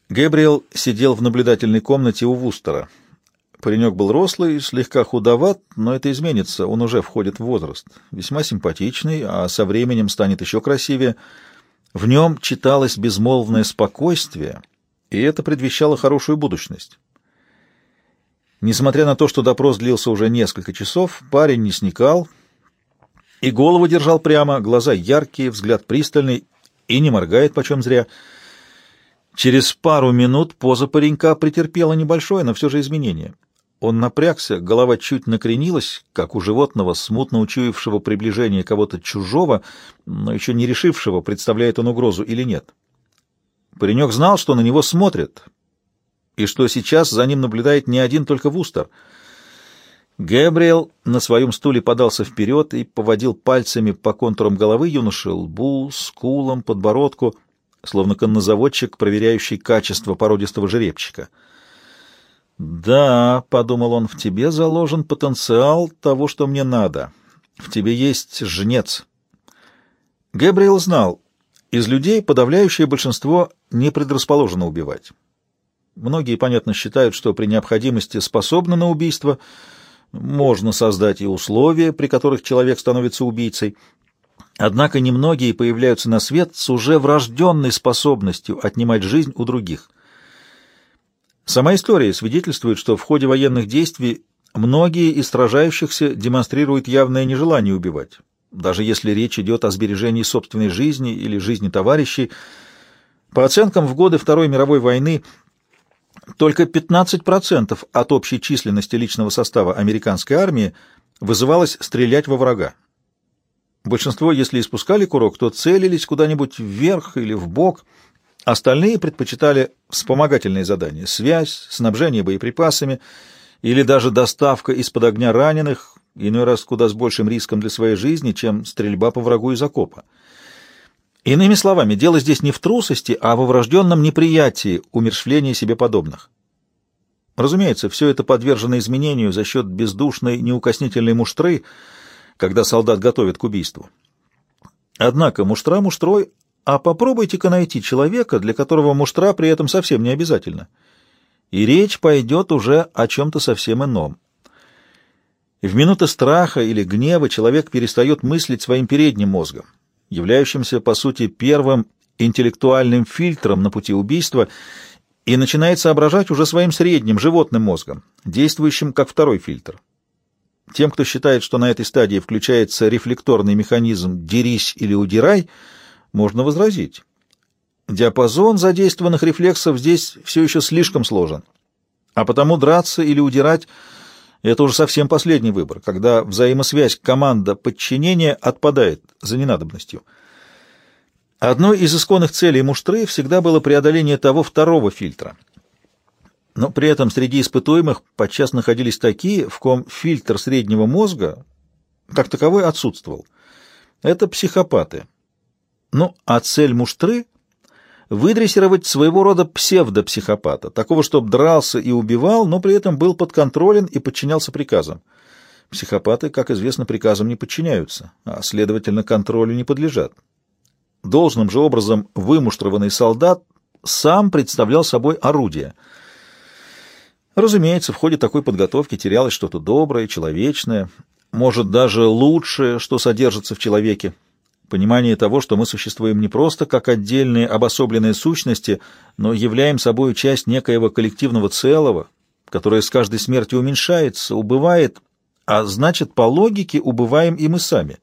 Гэбриэл сидел в наблюдательной комнате у Вустера. Паренек был рослый, слегка худоват, но это изменится, он уже входит в возраст. Весьма симпатичный, а со временем станет еще красивее. В нем читалось безмолвное спокойствие, и это предвещало хорошую будущность. Несмотря на то, что допрос длился уже несколько часов, парень не сникал и голову держал прямо, глаза яркие, взгляд пристальный и не моргает почем зря. Через пару минут поза паренька претерпела небольшое, но все же изменение. Он напрягся, голова чуть накренилась, как у животного, смутно учуявшего приближение кого-то чужого, но еще не решившего, представляет он угрозу или нет. Паренек знал, что на него смотрят, и что сейчас за ним наблюдает не один только Вустер. Гэбриэл на своем стуле подался вперед и поводил пальцами по контурам головы юноши, лбу, скулам, подбородку, словно коннозаводчик, проверяющий качество породистого жеребчика. «Да», — подумал он, — «в тебе заложен потенциал того, что мне надо. В тебе есть жнец». Гэбриэл знал, из людей подавляющее большинство не предрасположено убивать. Многие, понятно, считают, что при необходимости способны на убийство, можно создать и условия, при которых человек становится убийцей. Однако немногие появляются на свет с уже врожденной способностью отнимать жизнь у других. Сама история свидетельствует, что в ходе военных действий многие из сражающихся демонстрируют явное нежелание убивать, даже если речь идет о сбережении собственной жизни или жизни товарищей. По оценкам, в годы Второй мировой войны только 15% от общей численности личного состава американской армии вызывалось стрелять во врага. Большинство, если испускали курок, то целились куда-нибудь вверх или вбок. Остальные предпочитали вспомогательные задания — связь, снабжение боеприпасами или даже доставка из-под огня раненых, иной раз куда с большим риском для своей жизни, чем стрельба по врагу из окопа. Иными словами, дело здесь не в трусости, а во врожденном неприятии умерщвления себе подобных. Разумеется, все это подвержено изменению за счет бездушной, неукоснительной муштры, когда солдат готовят к убийству. Однако муштра муштрой, а попробуйте-ка найти человека, для которого муштра при этом совсем не обязательно. И речь пойдет уже о чем-то совсем ином. В минуты страха или гнева человек перестает мыслить своим передним мозгом, являющимся, по сути, первым интеллектуальным фильтром на пути убийства, и начинает соображать уже своим средним животным мозгом, действующим как второй фильтр. Тем, кто считает, что на этой стадии включается рефлекторный механизм «дерись или удирай», можно возразить. Диапазон задействованных рефлексов здесь все еще слишком сложен, а потому драться или удирать — это уже совсем последний выбор, когда взаимосвязь команда-подчинение отпадает за ненадобностью. Одной из исконных целей муштры всегда было преодоление того второго фильтра. Но при этом среди испытуемых подчас находились такие, в ком фильтр среднего мозга как таковой отсутствовал. Это психопаты. Ну, а цель муштры — выдрессировать своего рода псевдопсихопата, такого, чтоб дрался и убивал, но при этом был подконтролен и подчинялся приказам. Психопаты, как известно, приказам не подчиняются, а, следовательно, контролю не подлежат. Должным же образом вымуштрованный солдат сам представлял собой орудие. Разумеется, в ходе такой подготовки терялось что-то доброе, человечное, может, даже лучшее, что содержится в человеке. Понимание того, что мы существуем не просто как отдельные обособленные сущности, но являем собой часть некоего коллективного целого, которое с каждой смертью уменьшается, убывает, а значит, по логике убываем и мы сами.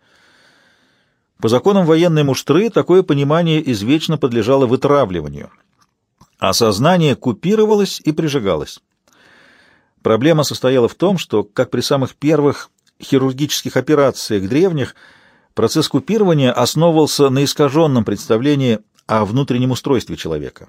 По законам военной муштры такое понимание извечно подлежало вытравливанию, а сознание купировалось и прижигалось. Проблема состояла в том, что, как при самых первых хирургических операциях древних, процесс купирования основывался на искаженном представлении о внутреннем устройстве человека.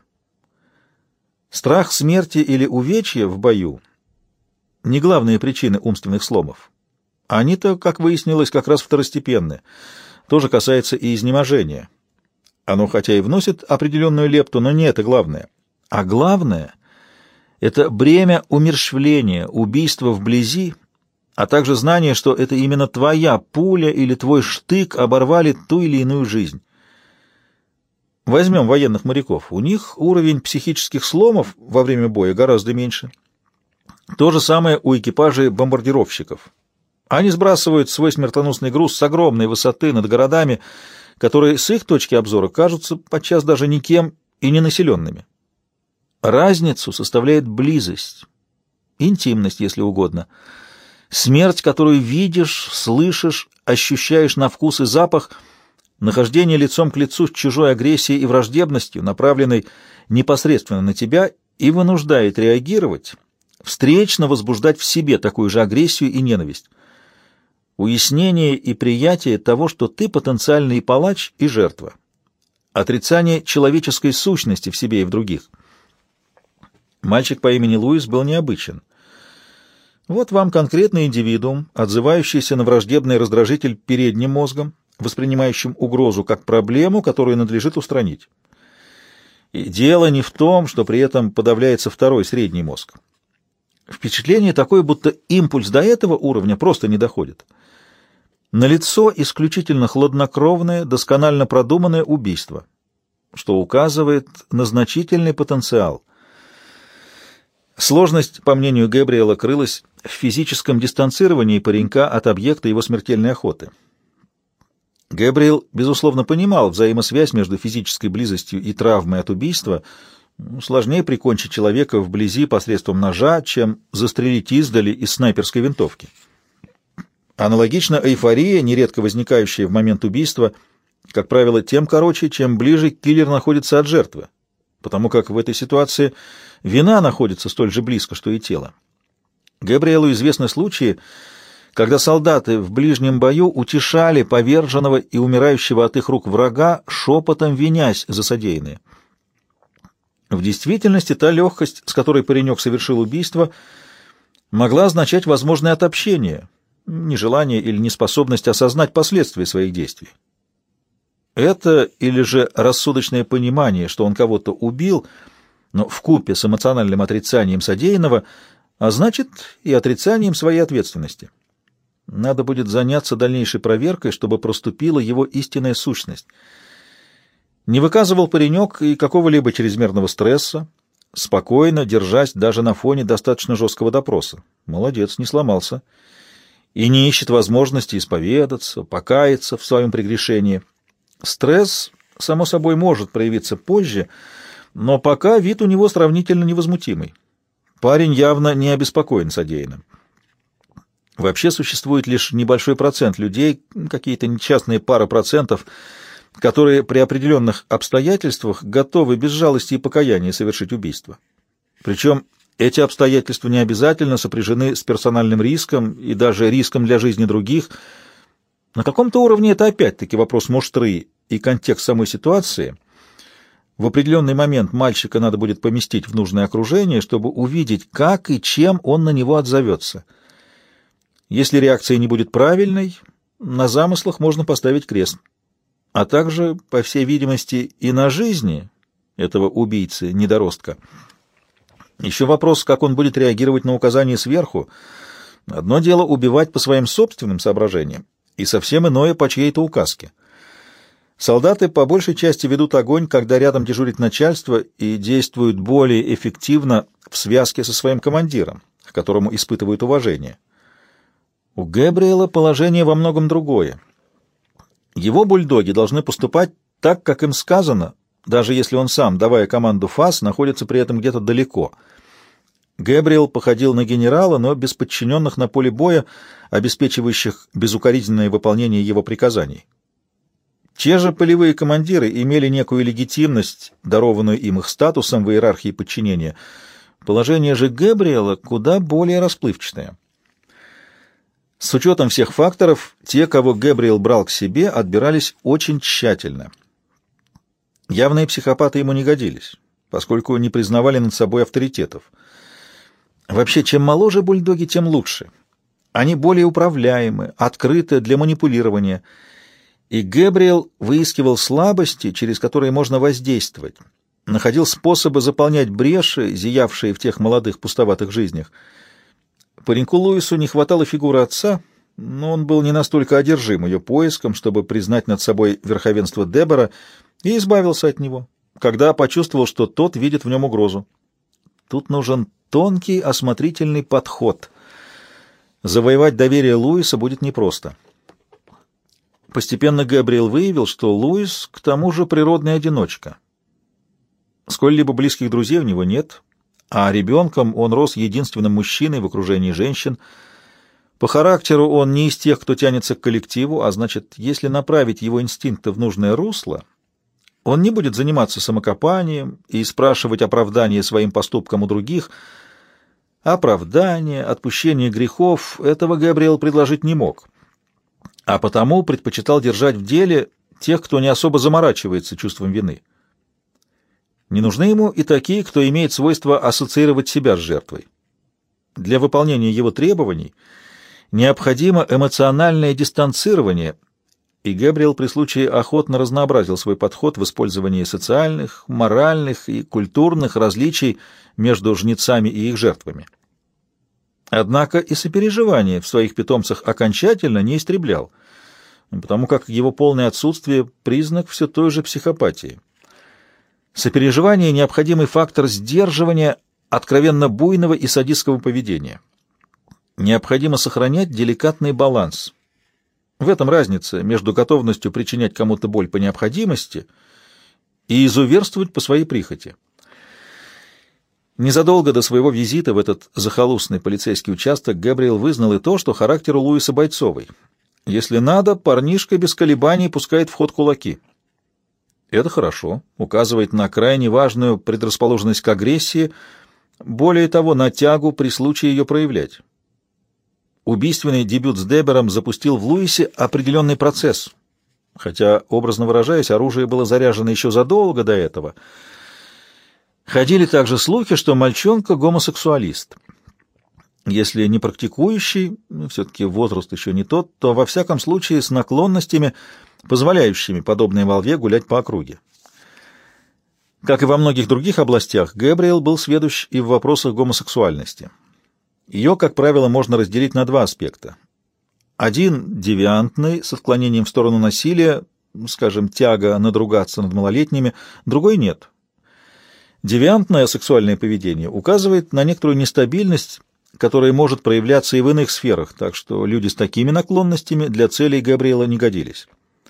Страх смерти или увечья в бою — не главные причины умственных сломов. Они-то, как выяснилось, как раз второстепенны. То же касается и изнеможения. Оно хотя и вносит определенную лепту, но не это главное. А главное — это бремя умерщвления, убийства вблизи, а также знание, что это именно твоя пуля или твой штык оборвали ту или иную жизнь. Возьмем военных моряков. У них уровень психических сломов во время боя гораздо меньше. То же самое у экипажей бомбардировщиков. Они сбрасывают свой смертоносный груз с огромной высоты над городами, которые с их точки обзора кажутся подчас даже никем и ненаселенными. Разницу составляет близость, интимность, если угодно. Смерть, которую видишь, слышишь, ощущаешь на вкус и запах, нахождение лицом к лицу с чужой агрессией и враждебностью, направленной непосредственно на тебя, и вынуждает реагировать, встречно возбуждать в себе такую же агрессию и ненависть. Уяснение и приятие того, что ты потенциальный палач и жертва. Отрицание человеческой сущности в себе и в других. Мальчик по имени Луис был необычен. Вот вам конкретный индивидуум, отзывающийся на враждебный раздражитель передним мозгом, воспринимающим угрозу как проблему, которую надлежит устранить. И дело не в том, что при этом подавляется второй средний мозг. Впечатление такое, будто импульс до этого уровня просто не доходит. Налицо исключительно хладнокровное, досконально продуманное убийство, что указывает на значительный потенциал. Сложность, по мнению Гэбриэла, крылась в физическом дистанцировании паренька от объекта его смертельной охоты. Гэбриэл, безусловно, понимал взаимосвязь между физической близостью и травмой от убийства. Сложнее прикончить человека вблизи посредством ножа, чем застрелить издали из снайперской винтовки. Аналогично эйфория, нередко возникающая в момент убийства, как правило, тем короче, чем ближе киллер находится от жертвы, потому как в этой ситуации вина находится столь же близко, что и тело. Гэбриэлу известны случаи, когда солдаты в ближнем бою утешали поверженного и умирающего от их рук врага, шепотом винясь за содеянное. В действительности та легкость, с которой паренек совершил убийство, могла означать возможное отопщение, нежелание или неспособность осознать последствия своих действий. Это или же рассудочное понимание, что он кого-то убил, но вкупе с эмоциональным отрицанием содеянного, а значит и отрицанием своей ответственности. Надо будет заняться дальнейшей проверкой, чтобы проступила его истинная сущность. Не выказывал паренек и какого-либо чрезмерного стресса, спокойно, держась даже на фоне достаточно жесткого допроса. Молодец, не сломался. И не ищет возможности исповедаться, покаяться в своем прегрешении. Стресс, само собой, может проявиться позже, но пока вид у него сравнительно невозмутимый. Парень явно не обеспокоен содеянным. Вообще существует лишь небольшой процент людей, какие-то несчастные пара процентов, которые при определенных обстоятельствах готовы без жалости и покаяния совершить убийство. Причем эти обстоятельства не обязательно сопряжены с персональным риском и даже риском для жизни других. На каком-то уровне это опять-таки вопрос муштры и контекст самой ситуации. В определенный момент мальчика надо будет поместить в нужное окружение, чтобы увидеть, как и чем он на него отзовется. Если реакция не будет правильной, на замыслах можно поставить крест. А также, по всей видимости, и на жизни этого убийцы-недоростка. Еще вопрос, как он будет реагировать на указания сверху. Одно дело убивать по своим собственным соображениям, и совсем иное по чьей-то указке. Солдаты по большей части ведут огонь, когда рядом дежурит начальство, и действуют более эффективно в связке со своим командиром, к которому испытывают уважение. У Гэбриэла положение во многом другое. Его бульдоги должны поступать так, как им сказано, даже если он сам, давая команду ФАС, находится при этом где-то далеко. Гэбриэл походил на генерала, но без подчиненных на поле боя, обеспечивающих безукоризненное выполнение его приказаний. Те же полевые командиры имели некую легитимность, дарованную им их статусом в иерархии подчинения. Положение же Гэбриэла куда более расплывчатое. С учетом всех факторов, те, кого Гэбриэл брал к себе, отбирались очень тщательно. Явные психопаты ему не годились, поскольку не признавали над собой авторитетов. Вообще, чем моложе бульдоги, тем лучше. Они более управляемы, открыты для манипулирования. И Гэбриэл выискивал слабости, через которые можно воздействовать, находил способы заполнять бреши, зиявшие в тех молодых пустоватых жизнях. Пареньку Луису не хватало фигуры отца, но он был не настолько одержим ее поиском, чтобы признать над собой верховенство Дебора и избавился от него, когда почувствовал, что тот видит в нем угрозу. Тут нужен тонкий, осмотрительный подход. Завоевать доверие Луиса будет непросто. Постепенно Гэбриэл выявил, что Луис к тому же природный одиночка. Сколь-либо близких друзей у него нет, а ребенком он рос единственным мужчиной в окружении женщин. По характеру он не из тех, кто тянется к коллективу, а значит, если направить его инстинкты в нужное русло, он не будет заниматься самокопанием и спрашивать оправдания своим поступкам у других. Оправдание, отпущение грехов — этого Гэбриэл предложить не мог, а потому предпочитал держать в деле тех, кто не особо заморачивается чувством вины. Не нужны ему и такие, кто имеет свойство ассоциировать себя с жертвой. Для выполнения его требований необходимо эмоциональное дистанцирование, и Гэбриэл при случае охотно разнообразил свой подход в использовании социальных, моральных и культурных различий между жнецами и их жертвами. Однако и сопереживание в своих питомцах окончательно не истреблял, потому как его полное отсутствие — признак все той же психопатии. Сопереживание — необходимый фактор сдерживания откровенно буйного и садистского поведения. Необходимо сохранять деликатный баланс. В этом разница между готовностью причинять кому-то боль по необходимости и изуверствовать по своей прихоти. Незадолго до своего визита в этот захолустный полицейский участок Гэбриэл вызнал и то, что характер у Луиса бойцовый. Если надо, парнишка без колебаний пускает в ход кулаки. Это хорошо, указывает на крайне важную предрасположенность к агрессии, более того, на тягу при случае ее проявлять. Убийственный дебют с Дебером запустил в Луисе определенный процесс, хотя, образно выражаясь, оружие было заряжено еще задолго до этого. Ходили также слухи, что мальчонка гомосексуалист. Если не практикующий, все-таки возраст еще не тот, то во всяком случае с наклонностями, позволяющими подобной молве гулять по округе. Как и во многих других областях, Гэбриэл был сведущ и в вопросах гомосексуальности. Ее, как правило, можно разделить на два аспекта. Один — девиантный, с отклонением в сторону насилия, скажем, тяга надругаться над малолетними, другой — нет. Девиантное сексуальное поведение указывает на некоторую нестабильность, которая может проявляться и в иных сферах, так что люди с такими наклонностями для целей Гэбриэла не годились.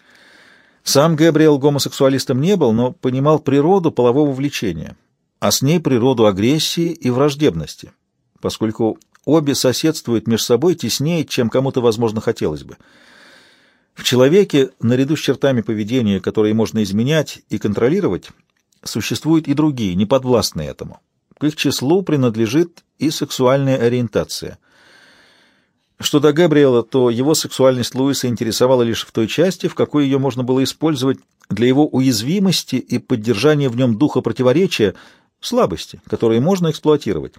Сам Гэбриэл гомосексуалистом не был, но понимал природу полового влечения, а с ней природу агрессии и враждебности, поскольку обе соседствуют между собой теснее, чем кому-то, возможно, хотелось бы. В человеке, наряду с чертами поведения, которые можно изменять и контролировать, существуют и другие, не подвластные этому. К их числу принадлежит и сексуальная ориентация. Что до Гэбриэла, то его сексуальность Луиса интересовала лишь в той части, в какой ее можно было использовать для его уязвимости и поддержания в нем духа противоречия, слабости, которые можно эксплуатировать.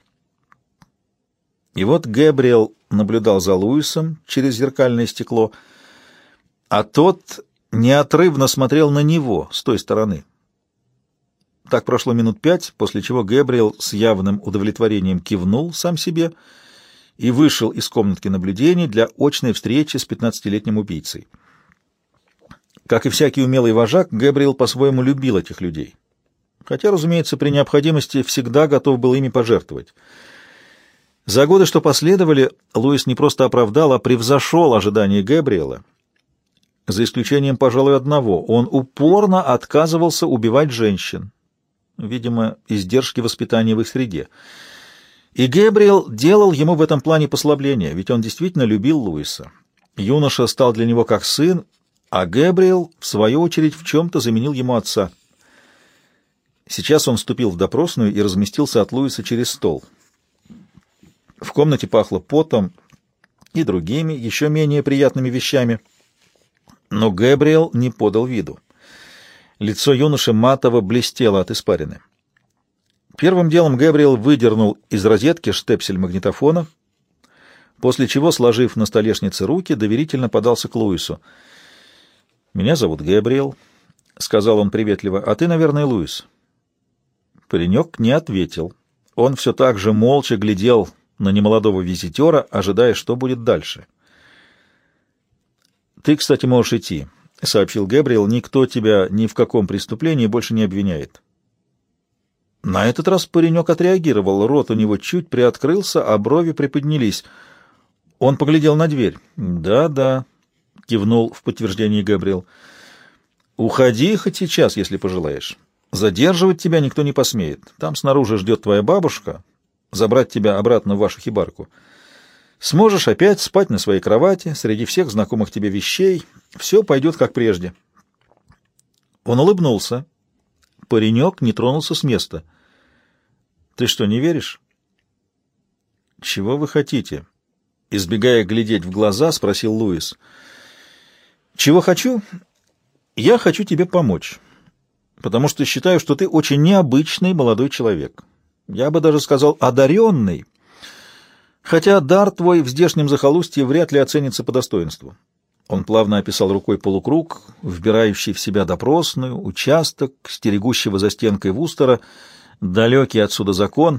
И вот Гэбриэл наблюдал за Луисом через зеркальное стекло, а тот неотрывно смотрел на него с той стороны. Так прошло минут 5, после чего Гэбриэл с явным удовлетворением кивнул сам себе и вышел из комнатки наблюдений для очной встречи с 15-летним убийцей. Как и всякий умелый вожак, Гэбриэл по-своему любил этих людей, хотя, разумеется, при необходимости всегда готов был ими пожертвовать. За годы, что последовали, Луис не просто оправдал, а превзошел ожидания Гэбриэла. За исключением, пожалуй, одного: он упорно отказывался убивать женщин, видимо, издержки воспитания в их среде. И Гэбриэл делал ему в этом плане послабление, ведь он действительно любил Луиса. Юноша стал для него как сын, а Гэбриэл, в свою очередь, в чем-то заменил ему отца. Сейчас он вступил в допросную и разместился от Луиса через стол. В комнате пахло потом и другими, еще менее приятными вещами, но Гэбриэл не подал виду. Лицо юноши матово блестело от испарины. Первым делом Гэбриэл выдернул из розетки штепсель магнитофона, после чего, сложив на столешнице руки, доверительно подался к Луису. «Меня зовут Гэбриэл», — сказал он приветливо, — «а ты, наверное, Луис». Паренек не ответил. Он все так же молча глядел на немолодого визитера, ожидая, что будет дальше. «Ты, кстати, можешь идти», — сообщил Гэбриэл, — «никто тебя ни в каком преступлении больше не обвиняет». На этот раз паренек отреагировал, рот у него чуть приоткрылся, а брови приподнялись. Он поглядел на дверь. «Да-да», — кивнул в подтверждение Гэбриэл. «Уходи хоть сейчас, если пожелаешь. Задерживать тебя никто не посмеет. Там снаружи ждет твоя бабушка, забрать тебя обратно в вашу хибарку. Сможешь опять спать на своей кровати, среди всех знакомых тебе вещей. Все пойдет как прежде». Он улыбнулся. Паренек не тронулся с места. «Ты что, не веришь?» «Чего вы хотите?» Избегая глядеть в глаза, спросил Луис. «Чего хочу? Я хочу тебе помочь, потому что считаю, что ты очень необычный молодой человек. Я бы даже сказал одаренный, хотя дар твой в здешнем захолустье вряд ли оценится по достоинству». Он плавно описал рукой полукруг, вбирающий в себя допросную, участок, стерегущего за стенкой Вустера, далекий отсюда закон.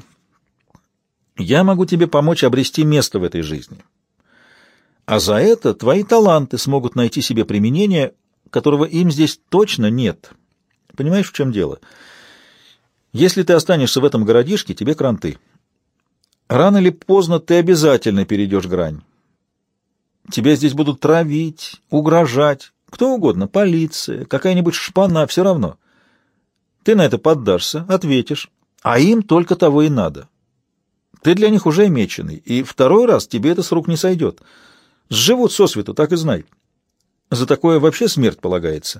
«Я могу тебе помочь обрести место в этой жизни. А за это твои таланты смогут найти себе применение, которого им здесь точно нет. Понимаешь, в чем дело? Если ты останешься в этом городишке, тебе кранты. Рано или поздно ты обязательно перейдешь грань. Тебя здесь будут травить, угрожать, кто угодно, полиция, какая-нибудь шпана, все равно. Ты на это поддашься, ответишь, а им только того и надо. Ты для них уже меченый, и второй раз тебе это с рук не сойдет. Сживут сосвету, так и знай. За такое вообще смерть полагается».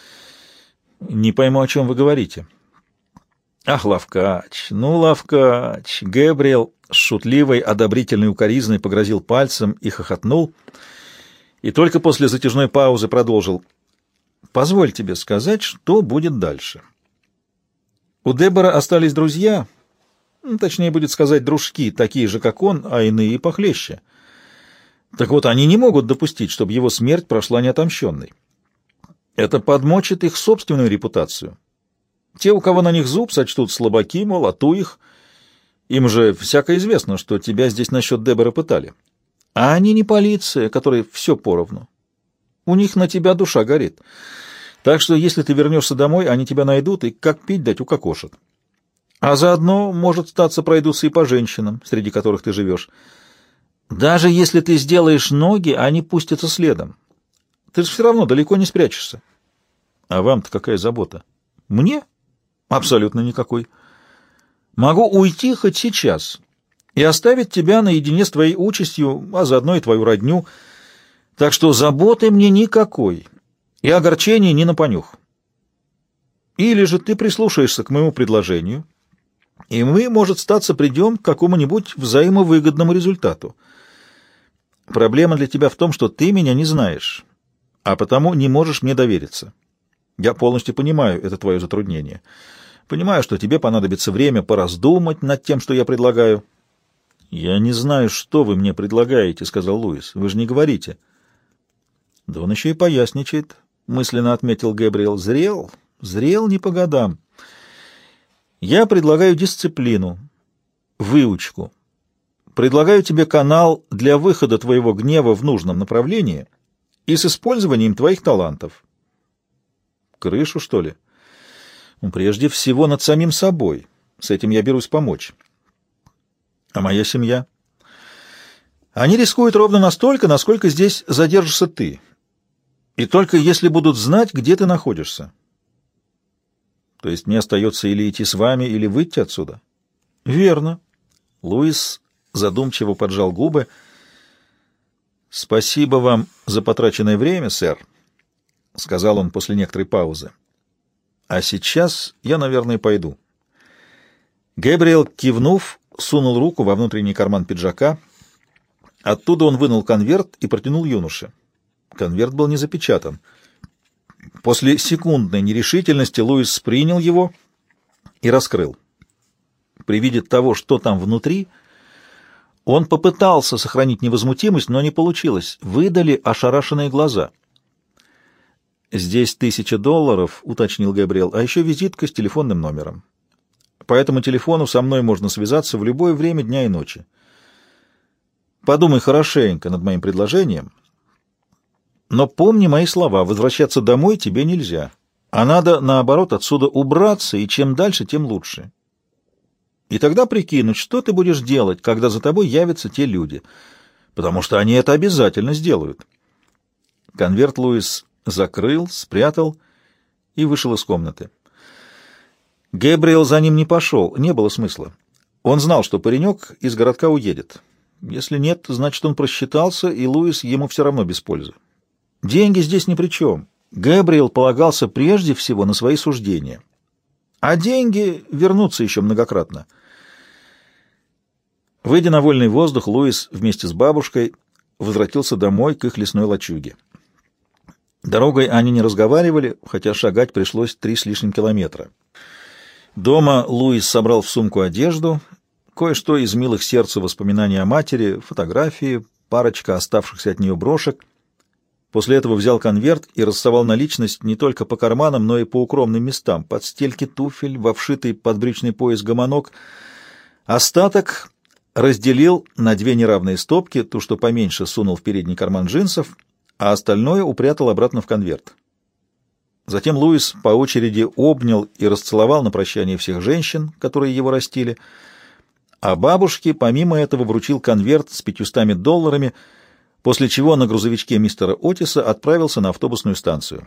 «Не пойму, о чем вы говорите». «Ах, Лавкач, ну, Лавкач!» Гэбриэл с шутливой, одобрительной укоризной погрозил пальцем и хохотнул, и только после затяжной паузы продолжил. «Позволь тебе сказать, что будет дальше. У Дебора остались друзья, точнее будет сказать, дружки, такие же, как он, а иные и похлеще. Так вот, они не могут допустить, чтобы его смерть прошла неотомщенной. Это подмочит их собственную репутацию. Те, у кого на них зуб, сочтут слабаки, мол, а ту их. Им же всяко известно, что тебя здесь насчет Дебора пытали. А они не полиция, которой все поровну. У них на тебя душа горит. Так что, если ты вернешься домой, они тебя найдут и как пить дать укокошат. А заодно, может статься, пройдутся и по женщинам, среди которых ты живешь. Даже если ты сделаешь ноги, они пустятся следом. Ты же все равно далеко не спрячешься». «А вам-то какая забота?» «Мне? Абсолютно никакой. Могу уйти хоть сейчас и оставить тебя наедине с твоей участью, а заодно и твою родню. Так что заботы мне никакой и огорчения ни на понюх. Или же ты прислушаешься к моему предложению, и мы, может статься, придем к какому-нибудь взаимовыгодному результату. Проблема для тебя в том, что ты меня не знаешь, а потому не можешь мне довериться. Я полностью понимаю это твое затруднение. Понимаю, что тебе понадобится время пораздумать над тем, что я предлагаю». «Я не знаю, что вы мне предлагаете», — сказал Луис. «Вы же не говорите». «Да он еще и поясничает», — мысленно отметил Гэбриэл. «Зрел не по годам. Я предлагаю дисциплину, выучку. Предлагаю тебе канал для выхода твоего гнева в нужном направлении и с использованием твоих талантов». «Крышу, что ли?» «Прежде всего над самим собой. С этим я берусь помочь». «А моя семья?» «Они рискуют ровно настолько, насколько здесь задержишься ты. И только если будут знать, где ты находишься». «То есть мне остается или идти с вами, или выйти отсюда?» «Верно». Луис задумчиво поджал губы. «Спасибо вам за потраченное время, сэр», — сказал он после некоторой паузы. «А сейчас я, наверное, пойду». Гэбриэл, кивнув, сунул руку во внутренний карман пиджака. Оттуда он вынул конверт и протянул юноше. Конверт был не запечатан. После секундной нерешительности Луис принял его и раскрыл. При виде того, что там внутри, он попытался сохранить невозмутимость, но не получилось. Выдали ошарашенные глаза. «Здесь $1000, — уточнил Гэбриэл, — а еще визитка с телефонным номером. По этому телефону со мной можно связаться в любое время дня и ночи. Подумай хорошенько над моим предложением, Но помни мои слова, возвращаться домой тебе нельзя. А надо, наоборот, отсюда убраться, и чем дальше, тем лучше. И тогда прикинуть, что ты будешь делать, когда за тобой явятся те люди, потому что они это обязательно сделают. Конверт Луис закрыл, спрятал и вышел из комнаты. Гэбриэл за ним не пошел, не было смысла. Он знал, что паренек из городка уедет. Если нет, значит, он просчитался, и Луис ему все равно без пользы. Деньги здесь ни при чем. Гэбриэл полагался прежде всего на свои суждения. А деньги вернутся еще многократно. Выйдя на вольный воздух, Луис вместе с бабушкой возвратился домой к их лесной лачуге. Дорогой они не разговаривали, хотя шагать пришлось 3 с лишним километра. Дома Луис собрал в сумку одежду, кое-что из милых сердцу воспоминаний о матери, фотографии, парочка оставшихся от нее брошек. После этого взял конверт и рассовал наличность не только по карманам, но и по укромным местам, под стельки туфель, во вшитый подбрючный пояс гомонок. Остаток разделил на 2 неравные стопки, ту, что поменьше, сунул в передний карман джинсов, а остальное упрятал обратно в конверт. Затем Луис по очереди обнял и расцеловал на прощание всех женщин, которые его растили, а бабушке помимо этого вручил конверт с $500, после чего на грузовичке мистера Отиса отправился на автобусную станцию.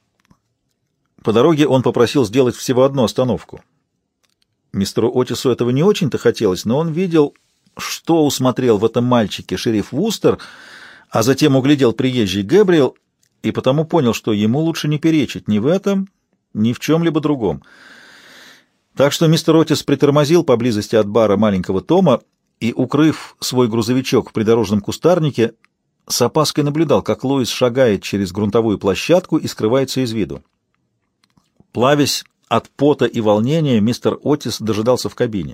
По дороге он попросил сделать всего одну остановку. Мистеру Отису этого не очень-то хотелось, но он видел, что усмотрел в этом мальчике шериф Вустер, а затем углядел приезжий Гэбриэл, и потому понял, что ему лучше не перечить ни в этом, ни в чем-либо другом. Так что мистер Отис притормозил поблизости от бара маленького Тома и, укрыв свой грузовичок в придорожном кустарнике, с опаской наблюдал, как Луис шагает через грунтовую площадку и скрывается из виду. Плавясь от пота и волнения, мистер Отис дожидался в кабине.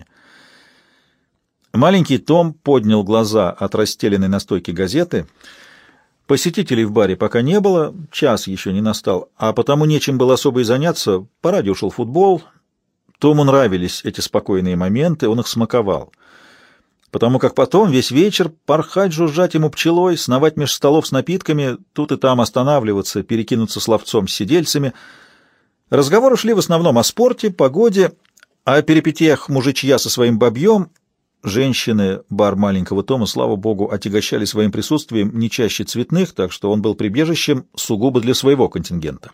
Маленький Том поднял глаза от расстеленной на стойке газеты. Посетителей в баре пока не было, час еще не настал, а потому нечем было особо и заняться. По радио шел футбол. Тому нравились эти спокойные моменты, он их смаковал. Потому как потом весь вечер порхать, жужжать ему пчелой, сновать меж столов с напитками, тут и там останавливаться, перекинуться словцом с сидельцами. Разговоры шли в основном о спорте, погоде, о перипетиях мужичья со своим бабьем. Женщины бар маленького Тома, слава богу, отягощали своим присутствием не чаще цветных, так что он был прибежищем сугубо для своего контингента.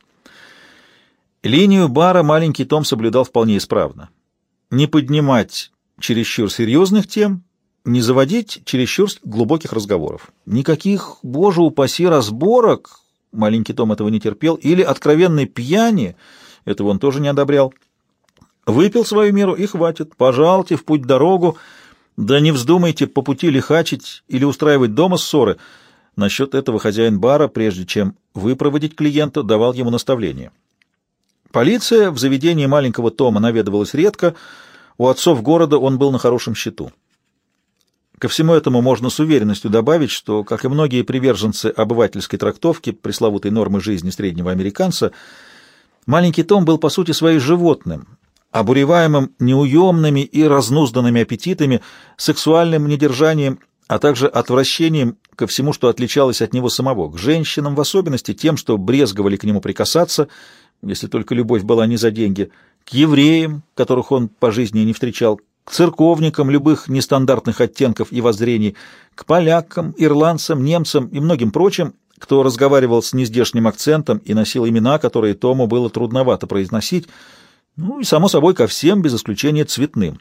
Линию бара маленький Том соблюдал вполне исправно. Не поднимать чересчур серьезных тем, не заводить чересчур глубоких разговоров. Никаких, боже упаси, разборок, маленький Том этого не терпел, или откровенной пьяни, этого он тоже не одобрял. Выпил свою меру и хватит, пожалуйте в путь-дорогу, да не вздумайте по пути лихачить или устраивать дома ссоры. Насчет этого хозяин бара, прежде чем выпроводить клиента, давал ему наставление. Полиция в заведении маленького Тома наведывалась редко, у отцов города он был на хорошем счету. Ко всему этому можно с уверенностью добавить, что, как и многие приверженцы обывательской трактовки пресловутой нормы жизни среднего американца, маленький Том был по сути своей животным, обуреваемым неуемными и разнузданными аппетитами, сексуальным недержанием, а также отвращением ко всему, что отличалось от него самого, к женщинам в особенности тем, что брезговали к нему прикасаться, если только любовь была не за деньги, к евреям, которых он по жизни не встречал, к церковникам любых нестандартных оттенков и воззрений, к полякам, ирландцам, немцам и многим прочим, кто разговаривал с нездешним акцентом и носил имена, которые Тому было трудновато произносить, ну и, само собой, ко всем, без исключения цветным.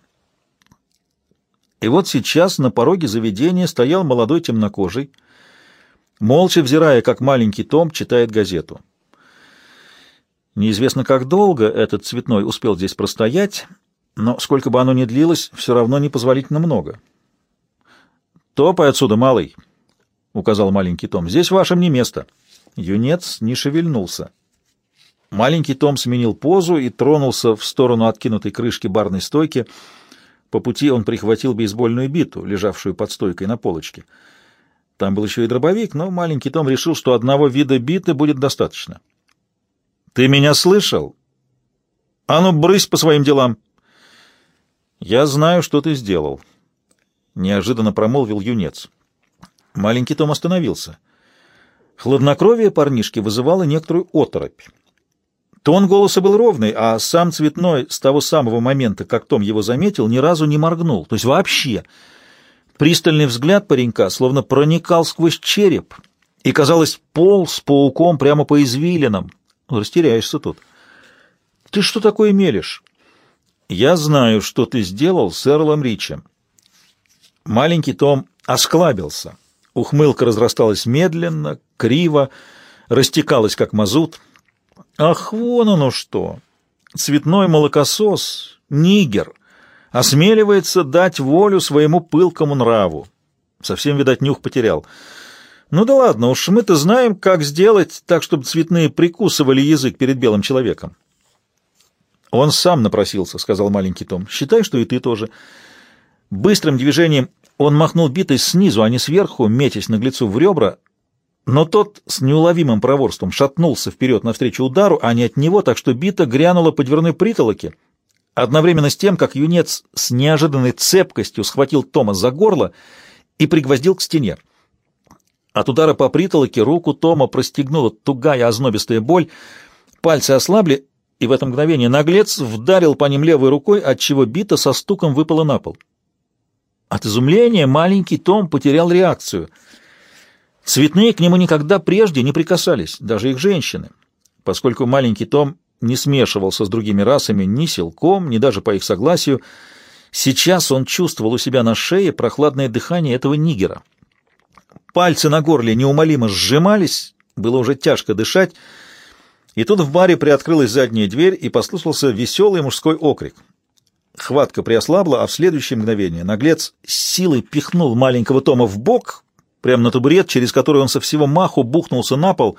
И вот сейчас на пороге заведения стоял молодой темнокожий, молча взирая, как маленький Том читает газету. Неизвестно, как долго этот цветной успел здесь простоять, но сколько бы оно ни длилось, все равно непозволительно много. «Топай отсюда, малый», — указал маленький Том, — «здесь вашим не место». Юнец не шевельнулся. Маленький Том сменил позу и тронулся в сторону откинутой крышки барной стойки. По пути он прихватил бейсбольную биту, лежавшую под стойкой на полочке. Там был еще и дробовик, но маленький Том решил, что одного вида биты будет достаточно. «Ты меня слышал? А ну, брысь по своим делам!» «Я знаю, что ты сделал», — неожиданно промолвил юнец. Маленький Том остановился. Хладнокровие парнишки вызывало некоторую оторопь. Тон голоса был ровный, а сам Цветной с того самого момента, как Том его заметил, ни разу не моргнул. То есть вообще. Пристальный взгляд паренька словно проникал сквозь череп и, казалось, полз пауком прямо по извилинам. Растеряешься тут. «Ты что такое мелешь?» «Я знаю, что ты сделал с Эрлом Ричем». Маленький Том осклабился. Ухмылка разрасталась медленно, криво, растекалась, как мазут. «Ах, вон оно что! Цветной молокосос, нигер, осмеливается дать волю своему пылкому нраву. Совсем, видать, нюх потерял. Ну да ладно, уж мы-то знаем, как сделать так, чтобы цветные прикусывали язык перед белым человеком». «Он сам напросился», — сказал маленький Том. «Считай, что и ты тоже». Быстрым движением он махнул битой снизу, а не сверху, метясь наглецу в ребра, но тот с неуловимым проворством шатнулся вперед навстречу удару, а не от него, так что бита грянула по дверной притолоке, одновременно с тем, как юнец с неожиданной цепкостью схватил Тома за горло и пригвоздил к стене. От удара по притолоке руку Тома простегнула тугая ознобистая боль, пальцы ослабли, и в это мгновение наглец вдарил по ним левой рукой, отчего бита со стуком выпала на пол. От изумления маленький Том потерял реакцию. Цветные к нему никогда прежде не прикасались, даже их женщины, поскольку маленький Том не смешивался с другими расами ни силком, ни даже по их согласию. Сейчас он чувствовал у себя на шее прохладное дыхание этого нигера. Пальцы на горле неумолимо сжимались, было уже тяжко дышать, и тут в баре приоткрылась задняя дверь, и послышался веселый мужской окрик. Хватка приослабла, а в следующее мгновение наглец с силой пихнул маленького Тома в бок, прямо на табурет, через который он со всего маху бухнулся на пол.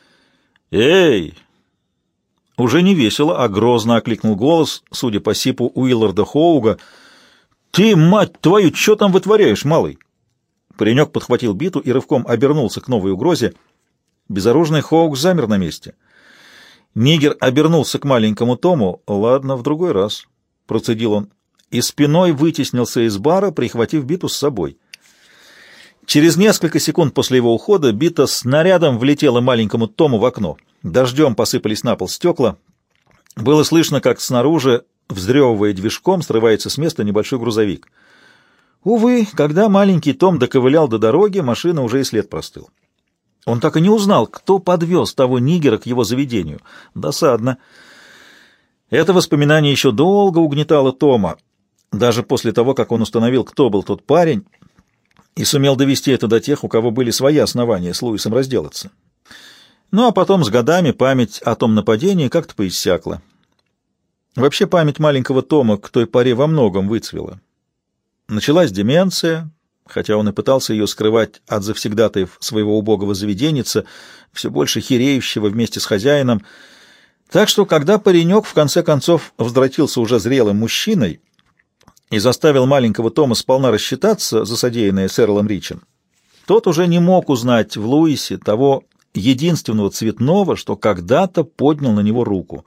«Эй!» Уже не весело, а грозно окликнул голос, судя по сипу Уилларда Хоуга. «Ты, мать твою, что там вытворяешь, малый?» Паренек подхватил биту и рывком обернулся к новой угрозе. Безоружный Хоуг замер на месте. Нигер обернулся к маленькому Тому. «Ладно, в другой раз», — процедил он, и спиной вытеснился из бара, прихватив биту с собой. Через несколько секунд после его ухода бита снарядом влетела маленькому Тому в окно. Дождем посыпались на пол стекла. Было слышно, как снаружи, вздрёвывая движком, срывается с места небольшой грузовик. Увы, когда маленький Том доковылял до дороги, машина уже и след простыл. Он так и не узнал, кто подвез того нигера к его заведению. Досадно. Это воспоминание еще долго угнетало Тома, даже после того, как он установил, кто был тот парень, и сумел довести это до тех, у кого были свои основания с Луисом разделаться. Ну а потом с годами память о том нападении как-то поиссякла. Вообще память маленького Тома к той поре во многом выцвела. Началась деменция, хотя он и пытался ее скрывать от завсегдатаев своего убогого заведенница, все больше хереющего вместе с хозяином. Так что, когда паренек в конце концов возвратился уже зрелым мужчиной и заставил маленького Тома сполна рассчитаться за содеянное с Эрлом Ричем, тот уже не мог узнать в Луисе того единственного цветного, что когда-то поднял на него руку.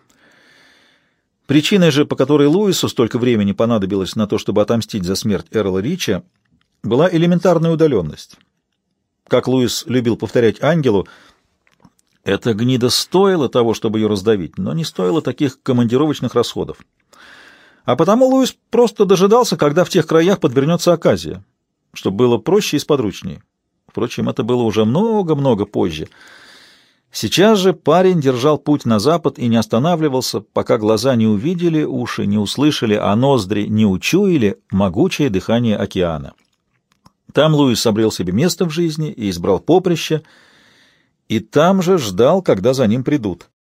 Причиной же, по которой Луису столько времени понадобилось на то, чтобы отомстить за смерть Эрла Рича, была элементарная удаленность. Как Луис любил повторять ангелу, эта гнида стоила того, чтобы ее раздавить, но не стоила таких командировочных расходов. А потому Луис просто дожидался, когда в тех краях подвернется оказия, чтобы было проще и сподручнее. Впрочем, это было уже много-много позже. Сейчас же парень держал путь на запад и не останавливался, пока глаза не увидели, уши не услышали, а ноздри не учуяли могучее дыхание океана. Там Луис обрел себе место в жизни и избрал поприще, и там же ждал, когда за ним придут.